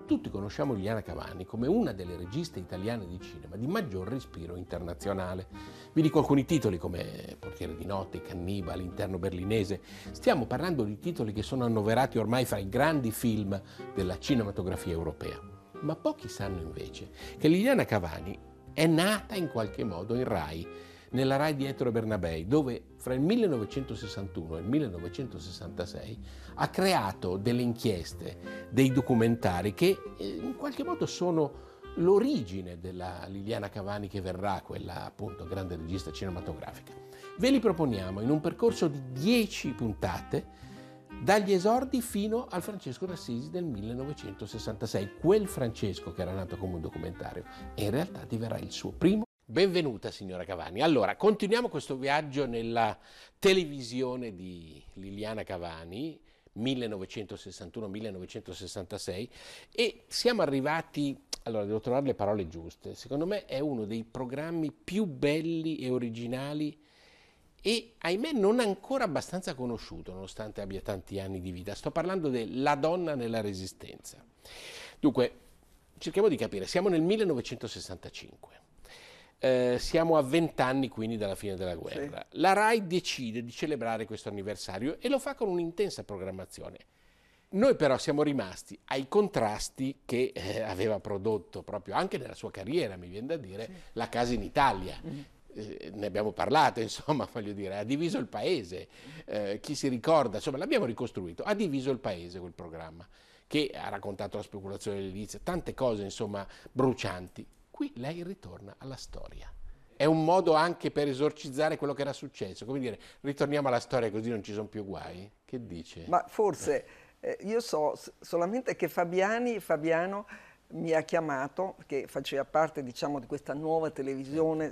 Tutti conosciamo Liliana Cavani come una delle registe italiane di cinema di maggior respiro internazionale. Vi dico alcuni titoli come Portiere di notte, Cannibale, Interno berlinese. Stiamo parlando di titoli che sono annoverati ormai fra i grandi film della cinematografia europea. Ma pochi sanno invece che Liliana Cavani è nata in qualche modo in Rai, nella Rai di Ettore Bernabei, dove fra il 1961 e il 1966 ha creato delle inchieste, dei documentari che in qualche modo sono l'origine della Liliana Cavani che verrà, quella appunto grande regista cinematografica. Ve li proponiamo in un percorso di 10 puntate, dagli esordi fino al Francesco d'Assisi del 1966, quel Francesco che era nato come un documentario e in realtà diverrà il suo primo. Benvenuta signora Cavani. Allora, continuiamo questo viaggio nella televisione di Liliana Cavani, 1961-1966, e siamo arrivati, allora devo trovare le parole giuste, secondo me è uno dei programmi più belli e originali e ahimè non ancora abbastanza conosciuto, nonostante abbia tanti anni di vita. Sto parlando della donna nella Resistenza. Dunque, cerchiamo di capire, siamo nel 1965. Siamo a 20 anni quindi dalla fine della guerra. Sì. La Rai decide di celebrare questo anniversario e lo fa con un'intensa programmazione. Noi però siamo rimasti ai contrasti che aveva prodotto proprio anche nella sua carriera, mi viene da dire, sì, La Casa in Italia. Ne abbiamo parlato, insomma, voglio dire, ha diviso il paese. Chi si ricorda, insomma, l'abbiamo ricostruito, ha diviso il paese quel programma, che ha raccontato la speculazione dell'edilizia, tante cose, insomma, brucianti. Qui lei ritorna alla storia. È un modo anche per esorcizzare quello che era successo, come dire, ritorniamo alla storia così non ci sono più guai. Che dice? Ma forse, io so solamente che Fabiano mi ha chiamato, che faceva parte, diciamo, di questa nuova televisione,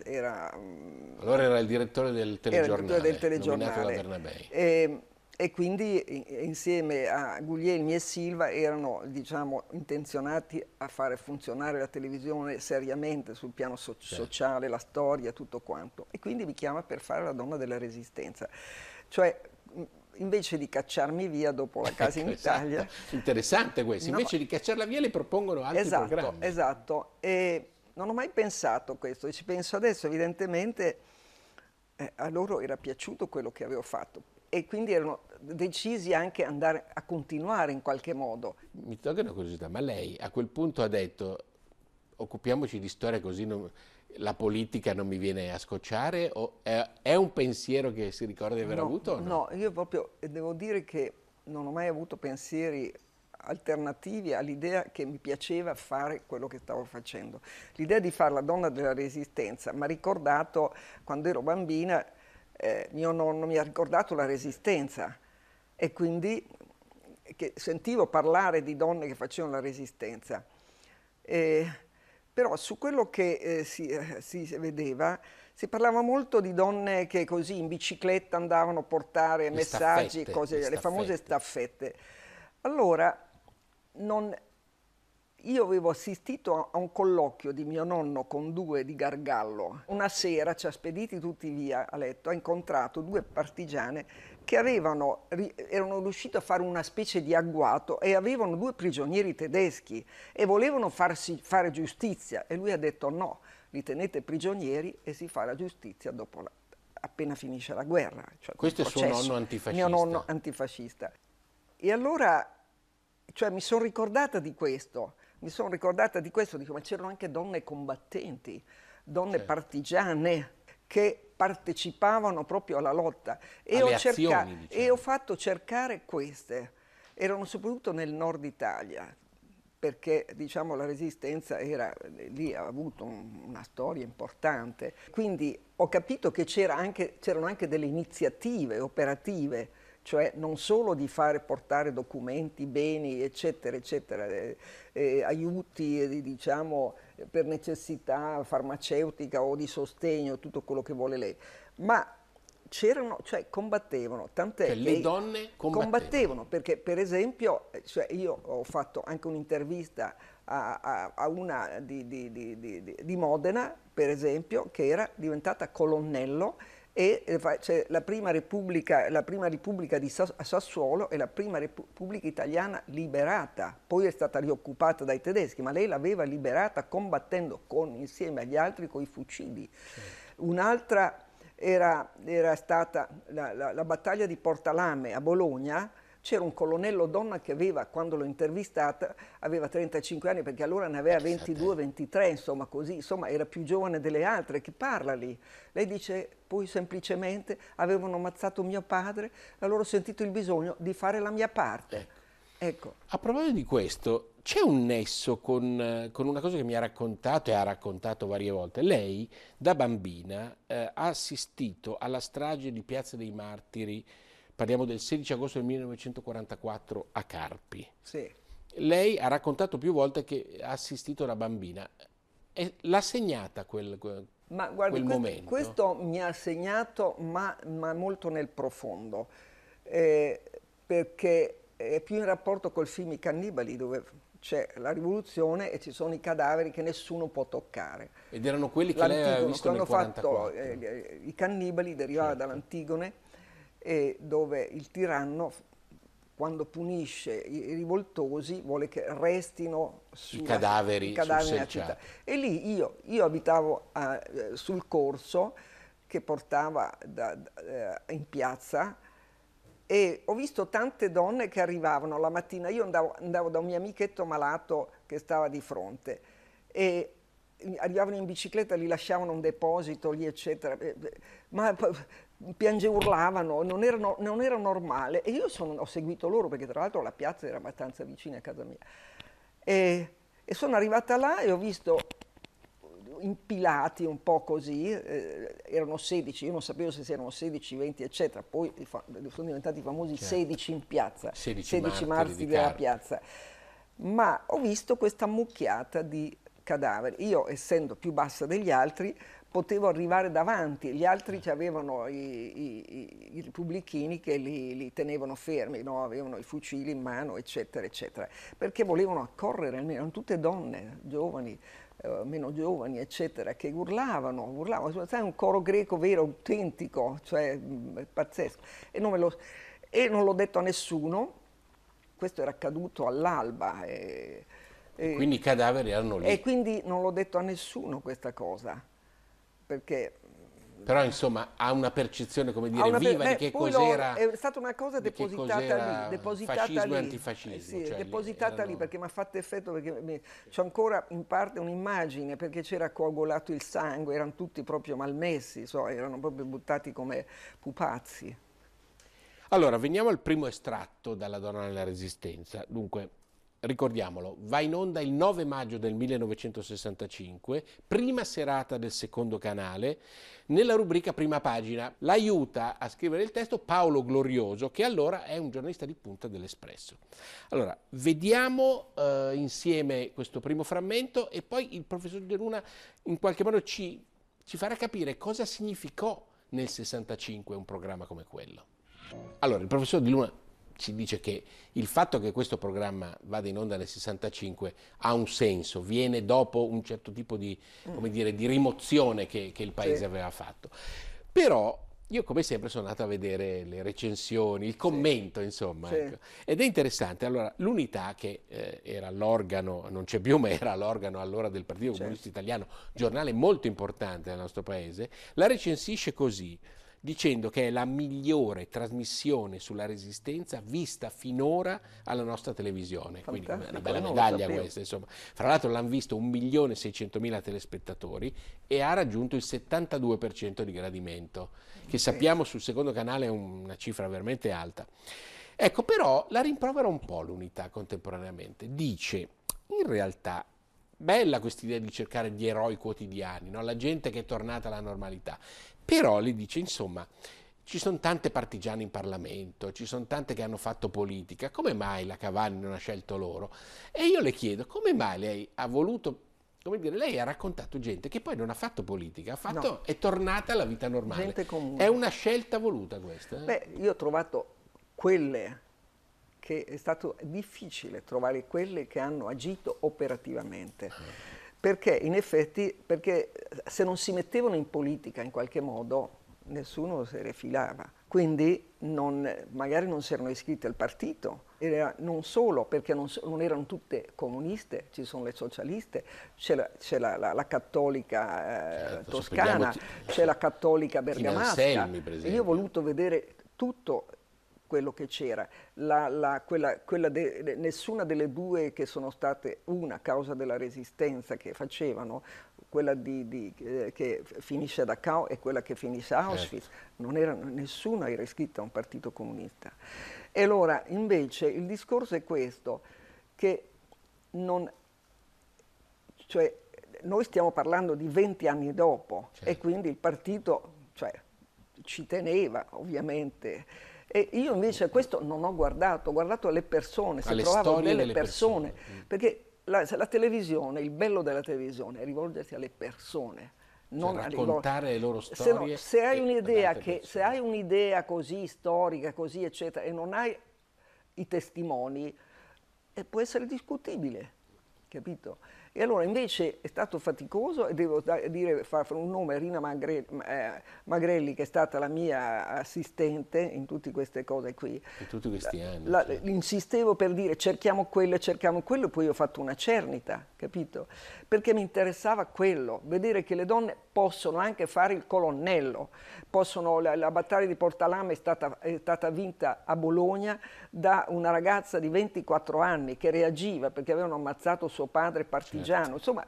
allora era il direttore del telegiornale, nominato da Bernabei. E quindi insieme a Guglielmi e Silva erano, diciamo, intenzionati a fare funzionare la televisione seriamente sul piano sociale, la storia, tutto quanto. E quindi mi chiama per fare La donna della Resistenza. Cioè, invece di cacciarmi via dopo La Casa in Italia... Esatto. Interessante questo, invece di cacciarla via le propongono altri programmi. Esatto, e non ho mai pensato a questo, e ci penso adesso, evidentemente a loro era piaciuto quello che avevo fatto. E quindi erano decisi anche andare a continuare in qualche modo. Mi tolgo una curiosità, ma lei a quel punto ha detto occupiamoci di storia così la politica non mi viene a scocciare, o è un pensiero che si ricorda di aver avuto o no? No, io proprio devo dire che non ho mai avuto pensieri alternativi all'idea che mi piaceva fare quello che stavo facendo. L'idea di fare La donna della Resistenza mi ha ricordato, quando ero bambina, mio nonno mi ha ricordato la Resistenza e quindi che sentivo parlare di donne che facevano la Resistenza. Però su quello che si vedeva, si parlava molto di donne che così in bicicletta andavano a portare messaggi, le famose staffette. Allora, io avevo assistito a un colloquio di mio nonno con due di Gargallo. Una sera, ci ha spediti tutti via a letto, ha incontrato due partigiane che erano riusciti a fare una specie di agguato e avevano due prigionieri tedeschi e volevano farsi fare giustizia. E lui ha detto no, li tenete prigionieri e si fa la giustizia dopo appena finisce la guerra. Cioè, questo è suo nonno antifascista. Mio nonno antifascista. E allora, cioè, mi sono ricordata di questo. Dico, ma c'erano anche donne combattenti, donne partigiane che partecipavano proprio alla lotta e ho fatto cercare queste. Erano soprattutto nel nord Italia, perché diciamo la Resistenza lì ha avuto una storia importante. Quindi ho capito che c'erano anche delle iniziative operative, cioè non solo di portare documenti, beni, eccetera, eccetera, aiuti, diciamo, per necessità farmaceutica o di sostegno, tutto quello che vuole lei, ma combattevano, tant'è che le donne combattevano, perché per esempio, io ho fatto anche un'intervista a una di Modena, per esempio, che era diventata colonnello c'è la prima Repubblica di Sassuolo e la prima Repubblica italiana liberata, poi è stata rioccupata dai tedeschi, ma lei l'aveva liberata combattendo insieme agli altri con i fucili. Un'altra era stata la battaglia di Portalame a Bologna. C'era un colonnello donna che quando l'ho intervistata, aveva 35 anni, perché allora ne aveva 22-23, insomma così, insomma era più giovane delle altre, che parla lì. Lei dice, poi semplicemente avevano ammazzato mio padre, allora ho sentito il bisogno di fare la mia parte. Ecco. A proposito di questo, c'è un nesso con una cosa che mi ha raccontato e ha raccontato varie volte. Lei, da bambina, ha assistito alla strage di Piazza dei Martiri. Parliamo del 16 agosto del 1944 a Carpi. Sì. Lei ha raccontato più volte che ha assistito da bambina. L'ha segnata quel Ma guardi, momento? questo mi ha segnato, ma molto nel profondo, perché è più in rapporto col film I Cannibali, dove c'è la rivoluzione e ci sono i cadaveri che nessuno può toccare. Ed erano quelli che lei aveva visto nel 1944. Quando hanno fatto I Cannibali, derivava dall'Antigone, e dove il tiranno, quando punisce i rivoltosi, vuole che restino i cadaveri nella città. E lì io abitavo sul corso che portava in piazza, e ho visto tante donne che arrivavano la mattina. Io andavo da un mio amichetto malato che stava di fronte, e arrivavano in bicicletta, li lasciavano un deposito lì, eccetera, ma piangevano, urlavano, non era normale. E io ho seguito loro, perché tra l'altro la piazza era abbastanza vicina a casa mia, e sono arrivata là e ho visto impilati un po' così, erano 16, io non sapevo se erano 16, 20 eccetera, poi sono diventati famosi 16 in piazza, 16 martiri della piazza, ma ho visto questa mucchiata di cadaveri. Io, essendo più bassa degli altri, potevo arrivare davanti, gli altri avevano i repubblichini che li tenevano fermi, no? Avevano i fucili in mano, eccetera, eccetera, perché volevano accorrere, erano tutte donne, giovani, meno giovani, eccetera, che urlavano, sai, un coro greco vero, autentico, cioè pazzesco. E non l'ho detto a nessuno, questo era accaduto all'alba. Quindi i cadaveri erano lì. E quindi non l'ho detto a nessuno questa cosa, perché... Però insomma ha una percezione, come dire, viva di che cos'era. È stata una cosa depositata lì, fascismo e antifascismo. Sì, cioè depositata lì, perché mi ha fatto effetto, perché c'è ancora in parte un'immagine, perché c'era coagulato il sangue, erano tutti proprio malmessi, erano proprio buttati come pupazzi. Allora, veniamo al primo estratto dalla Donna nella Resistenza. Dunque, ricordiamolo, va in onda il 9 maggio del 1965, prima serata del secondo canale, nella rubrica Prima Pagina. L'aiuta a scrivere il testo Paolo Glorioso, che allora è un giornalista di punta dell'Espresso. Allora, vediamo insieme questo primo frammento, e poi il professor De Luna in qualche modo ci farà capire cosa significò nel 65 un programma come quello. Allora, il professor De Luna ci dice che il fatto che questo programma vada in onda nel 65 ha un senso, viene dopo un certo tipo di, come dire, di rimozione che il paese aveva fatto. Però io, come sempre, sono andato a vedere le recensioni, il commento, insomma, ecco. Ed è interessante. Allora, l'Unità, che era l'organo, non c'è più, ma era l'organo allora del Partito Comunista Italiano, giornale molto importante nel nostro paese, la recensisce così, dicendo che è la migliore trasmissione sulla Resistenza vista finora alla nostra televisione. Quindi una bella medaglia questa, insomma. Fra l'altro l'hanno visto 1.600.000 telespettatori e ha raggiunto il 72% di gradimento, che sappiamo sul secondo canale è una cifra veramente alta. Ecco, però la rimprovera un po' l'Unità contemporaneamente. Dice, in realtà, bella questa idea di cercare gli eroi quotidiani, no? La gente che è tornata alla normalità. Però le dice, insomma, ci sono tante partigiane in Parlamento, ci sono tante che hanno fatto politica, come mai la Cavani non ha scelto loro? E io le chiedo, come mai lei ha voluto, come dire, lei ha raccontato gente che poi non ha fatto politica, è tornata alla vita normale. Gente comune. È una scelta voluta questa? Beh, io ho trovato quelle che è stato difficile trovare quelle che hanno agito operativamente. Perché in effetti, perché se non si mettevano in politica in qualche modo, nessuno se le filava. Quindi magari non si erano iscritti al partito, non solo perché non erano tutte comuniste, ci sono le socialiste, c'è la cattolica Certo, toscana, c'è la cattolica Tina bergamasca. Anselmi, per E io ho esempio. voluto vedere tutto quello che c'era. Nessuna delle due che sono state una a causa della resistenza che facevano, quella che finisce a Dachau e quella che finisce a Auschwitz, nessuna era iscritta a un partito comunista. E allora invece il discorso è questo, che cioè, noi stiamo parlando di 20 anni dopo, Certo. e quindi il partito, cioè, ci teneva ovviamente. E io invece questo non ho guardato le persone, se Alle trovavo storie delle delle persone, persone. perché la televisione, il bello della televisione è rivolgersi alle persone. Cioè Non raccontare le loro se, no, storie se hai ad un'idea altre persone. se hai un'idea così storica, così eccetera, e non hai i testimoni, può essere discutibile, capito? E allora invece è stato faticoso, e devo fare un nome, Rina Magrelli, che è stata la mia assistente in tutte queste cose qui. In tutti questi anni. Insistevo per dire cerchiamo quello, e poi ho fatto una cernita, capito? Perché mi interessava quello, vedere che le donne possono anche fare il colonnello, la battaglia di Portalama è stata vinta a Bologna da una ragazza di 24 anni che reagiva perché avevano ammazzato suo padre partigiano. Certo. Insomma,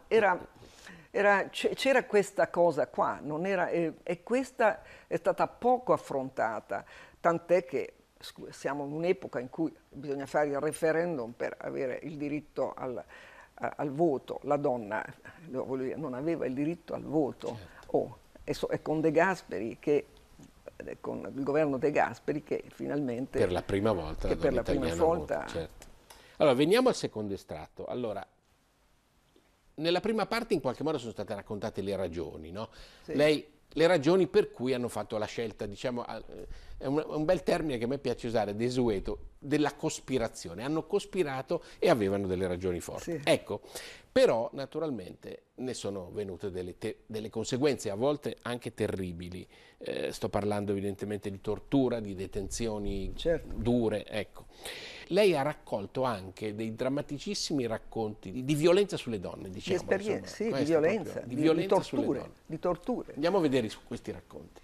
c'era questa cosa qua, e questa è stata poco affrontata, tant'è che siamo in un'epoca in cui bisogna fare il referendum per avere il diritto al voto. La donna non aveva il diritto al voto. Certo. E con De Gasperi con il governo De Gasperi che finalmente Per la prima volta la donna italiana vota, certo. Allora, veniamo al secondo estratto. Allora, nella prima parte in qualche modo sono state raccontate le ragioni, no? Sì. Le ragioni per cui hanno fatto la scelta, diciamo, è un bel termine che a me piace usare, desueto, della cospirazione. Hanno cospirato e avevano delle ragioni forti. Sì. Ecco, però naturalmente ne sono venute delle conseguenze, a volte anche terribili. Sto parlando evidentemente di tortura, di detenzioni dure, ecco. Lei ha raccolto anche dei drammaticissimi racconti di violenza sulle donne, diciamo. Di esperienze, sì, di violenza, di torture. Andiamo a vedere su questi racconti.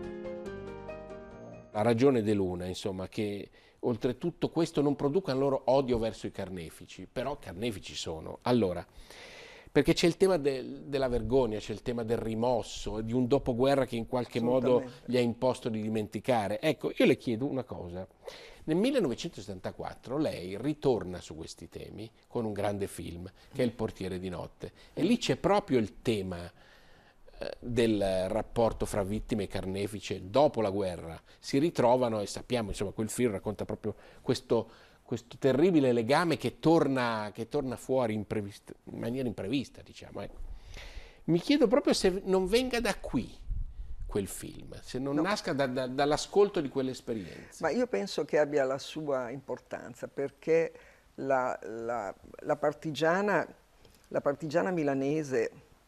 La ragione dell'una, insomma, che oltretutto questo non produca il loro odio verso i carnefici, però carnefici sono. Allora, perché c'è il tema della vergogna, c'è il tema del rimosso, di un dopoguerra che in qualche modo gli ha imposto di dimenticare. Ecco, io le chiedo una cosa. Nel 1974 lei ritorna su questi temi con un grande film, che è Il portiere di notte, e lì c'è proprio il tema del rapporto fra vittime e carnefice dopo la guerra. Si ritrovano e sappiamo, insomma, quel film racconta proprio questo terribile legame che torna fuori in maniera imprevista, diciamo. Ecco. Mi chiedo proprio se non venga da qui quel film, se non nasca dall'ascolto di quell'esperienza. Ma io penso che abbia la sua importanza, perché la partigiana milanese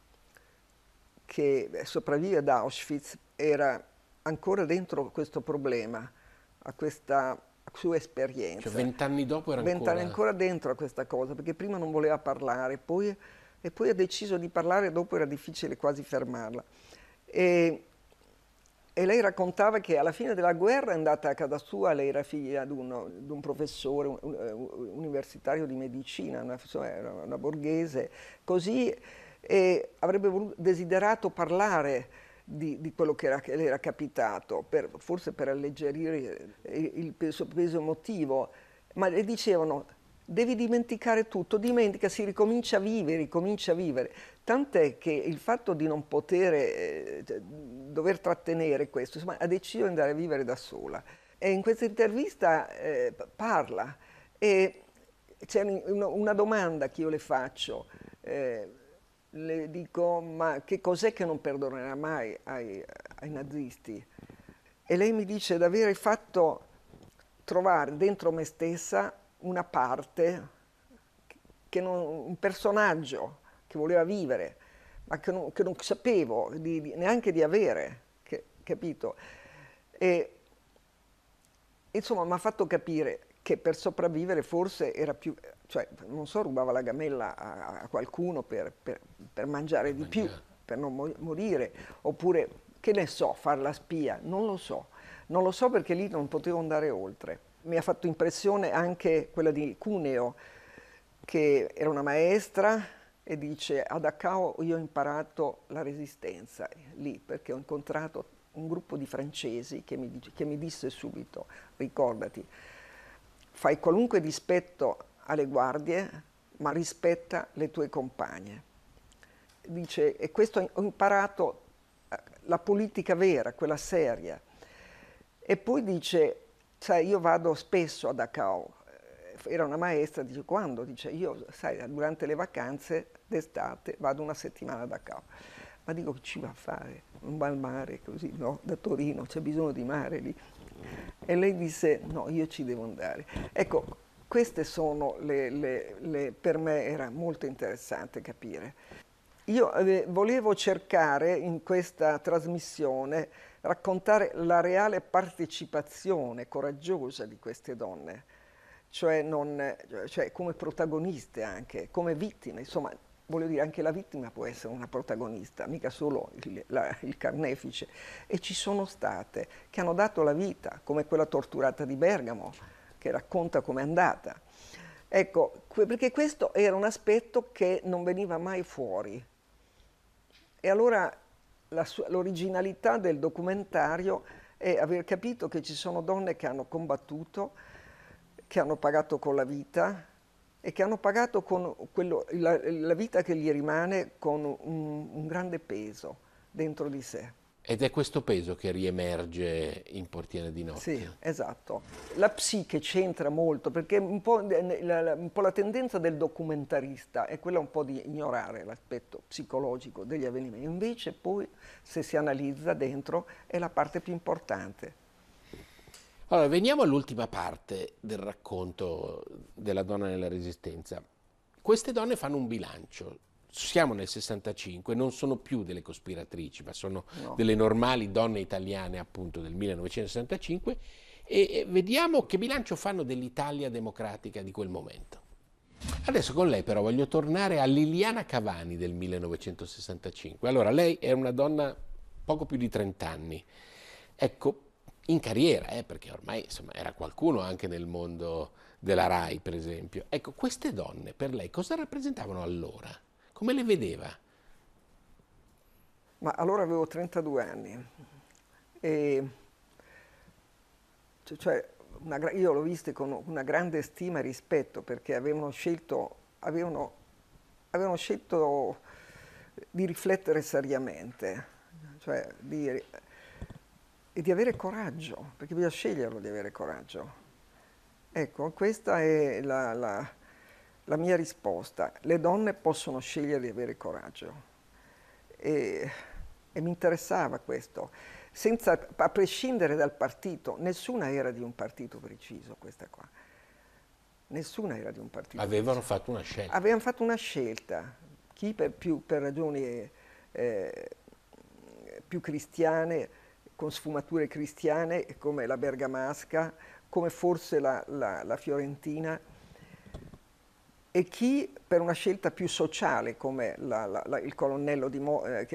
che sopravvive ad Auschwitz era ancora dentro questo problema, a questa sua esperienza. Cioè 20 anni dopo era ancora... 20 anni ancora dentro a questa cosa, perché prima non voleva parlare, e poi ha deciso di parlare, e dopo era difficile quasi fermarla. E lei raccontava che alla fine della guerra è andata a casa sua, lei era figlia di un professore universitario di medicina, una borghese, così, e avrebbe desiderato parlare di quello che le era capitato, forse per alleggerire il suo peso emotivo, ma le dicevano: devi dimenticare tutto, dimentica, si ricomincia a vivere. Tant'è che il fatto di non dover trattenere questo, insomma, ha deciso di andare a vivere da sola. E in questa intervista parla, e c'è una domanda che io le faccio, le dico: ma che cos'è che non perdonerà mai ai nazisti? E lei mi dice: d'aver fatto trovare dentro me stessa una parte, un personaggio che voleva vivere, ma che non sapevo neanche di avere, che capito? E insomma mi ha fatto capire che per sopravvivere forse era più, cioè non so, rubava la gamella a qualcuno per mangiare di più, per non morire, oppure che ne so, far la spia, non lo so. Non lo so perché lì non potevo andare oltre. Mi ha fatto impressione anche quella di Cuneo, che era una maestra e dice a Dachau io ho imparato la resistenza lì perché ho incontrato un gruppo di francesi che mi disse subito, ricordati, fai qualunque dispetto alle guardie, ma rispetta le tue compagne. Dice, e questo ho imparato la politica vera, quella seria. E poi dice, sai, io vado spesso a Dachau. Era una maestra, dice, quando? Dice, io, sai, durante le vacanze d'estate vado una settimana a Dachau. Ma dico, che ci va a fare? Non va al mare così, no? Da Torino c'è bisogno di mare lì. E lei disse, no, io ci devo andare. Ecco, queste sono per me era molto interessante capire. Io volevo cercare in questa trasmissione raccontare la reale partecipazione coraggiosa di queste donne, cioè come protagoniste anche, come vittime, insomma, voglio dire, anche la vittima può essere una protagonista, mica solo il carnefice. E ci sono state che hanno dato la vita, come quella torturata di Bergamo, che racconta com'è andata. Ecco, perché questo era un aspetto che non veniva mai fuori. E allora l'originalità del documentario è aver capito che ci sono donne che hanno combattuto, che hanno pagato con la vita e che hanno pagato con la vita che gli rimane con un grande peso dentro di sé. Ed è questo peso che riemerge in Portiere di Notte. Sì, esatto. La psiche c'entra molto perché un po' la tendenza del documentarista è quella un po' di ignorare l'aspetto psicologico degli avvenimenti. Invece poi, se si analizza dentro, è la parte più importante. Allora, veniamo all'ultima parte del racconto della donna nella Resistenza. Queste donne fanno un bilancio. Siamo nel 65, non sono più delle cospiratrici, ma sono delle normali donne italiane appunto del 1965 e vediamo che bilancio fanno dell'Italia democratica di quel momento. Adesso con lei però voglio tornare a Liliana Cavani del 1965. Allora, lei è una donna poco più di 30 anni, ecco, in carriera, perché ormai insomma, era qualcuno anche nel mondo della RAI, per esempio. Ecco, queste donne per lei cosa rappresentavano allora? Come le vedeva? Ma allora avevo 32 anni e cioè, io l'ho viste con una grande stima e rispetto perché avevano scelto di riflettere seriamente, cioè e di avere coraggio, perché bisogna sceglierlo di avere coraggio. Ecco, questa è la mia risposta. Le donne possono scegliere di avere coraggio e mi interessava questo, a prescindere dal partito. Nessuna era di un partito preciso questa qua. Nessuna era di un partito Avevano preciso. fatto una scelta. Avevano fatto una scelta, chi per ragioni più cristiane, con sfumature cristiane, come la bergamasca, come forse la fiorentina, e chi per una scelta più sociale, come il colonnello di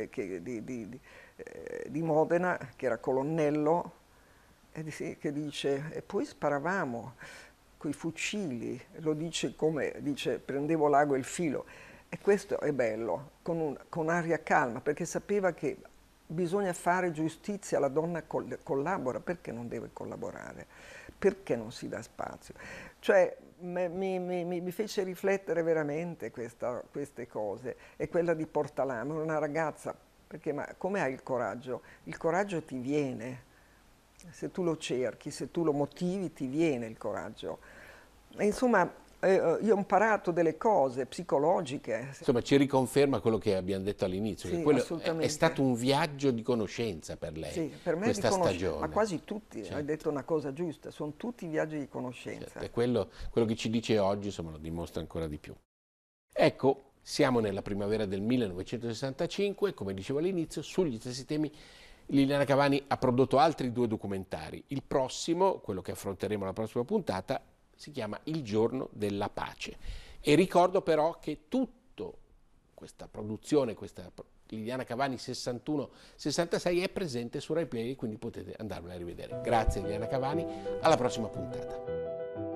Modena, che era colonnello, che dice, e poi sparavamo coi fucili, lo dice come, dice, prendevo l'ago e il filo. E questo è bello, con aria calma, perché sapeva che bisogna fare giustizia, la donna collabora, perché non deve collaborare? Perché non si dà spazio? Cioè, mi fece riflettere veramente queste cose. E quella di Portalamo, una ragazza, perché ma come hai il coraggio? Il coraggio ti viene, se tu lo cerchi, se tu lo motivi, ti viene il coraggio. E insomma, io ho imparato delle cose psicologiche. Insomma, ci riconferma quello che abbiamo detto all'inizio, Sì, che quello assolutamente. è stato un viaggio di conoscenza per lei, sì, per me questa stagione. Ma quasi tutti, certo. Hai detto una cosa giusta, sono tutti viaggi di conoscenza. Certo. E quello che ci dice oggi, insomma, lo dimostra ancora di più. Ecco, siamo nella primavera del 1965, come dicevo all'inizio, sugli stessi temi Liliana Cavani ha prodotto altri 2 documentari. Il prossimo, quello che affronteremo alla prossima puntata, si chiama Il giorno della pace. E ricordo però che tutta questa produzione, questa Liliana Cavani 61-66 è presente su RaiPlay, quindi potete andarvela a rivedere. Grazie Liliana Cavani, alla prossima puntata.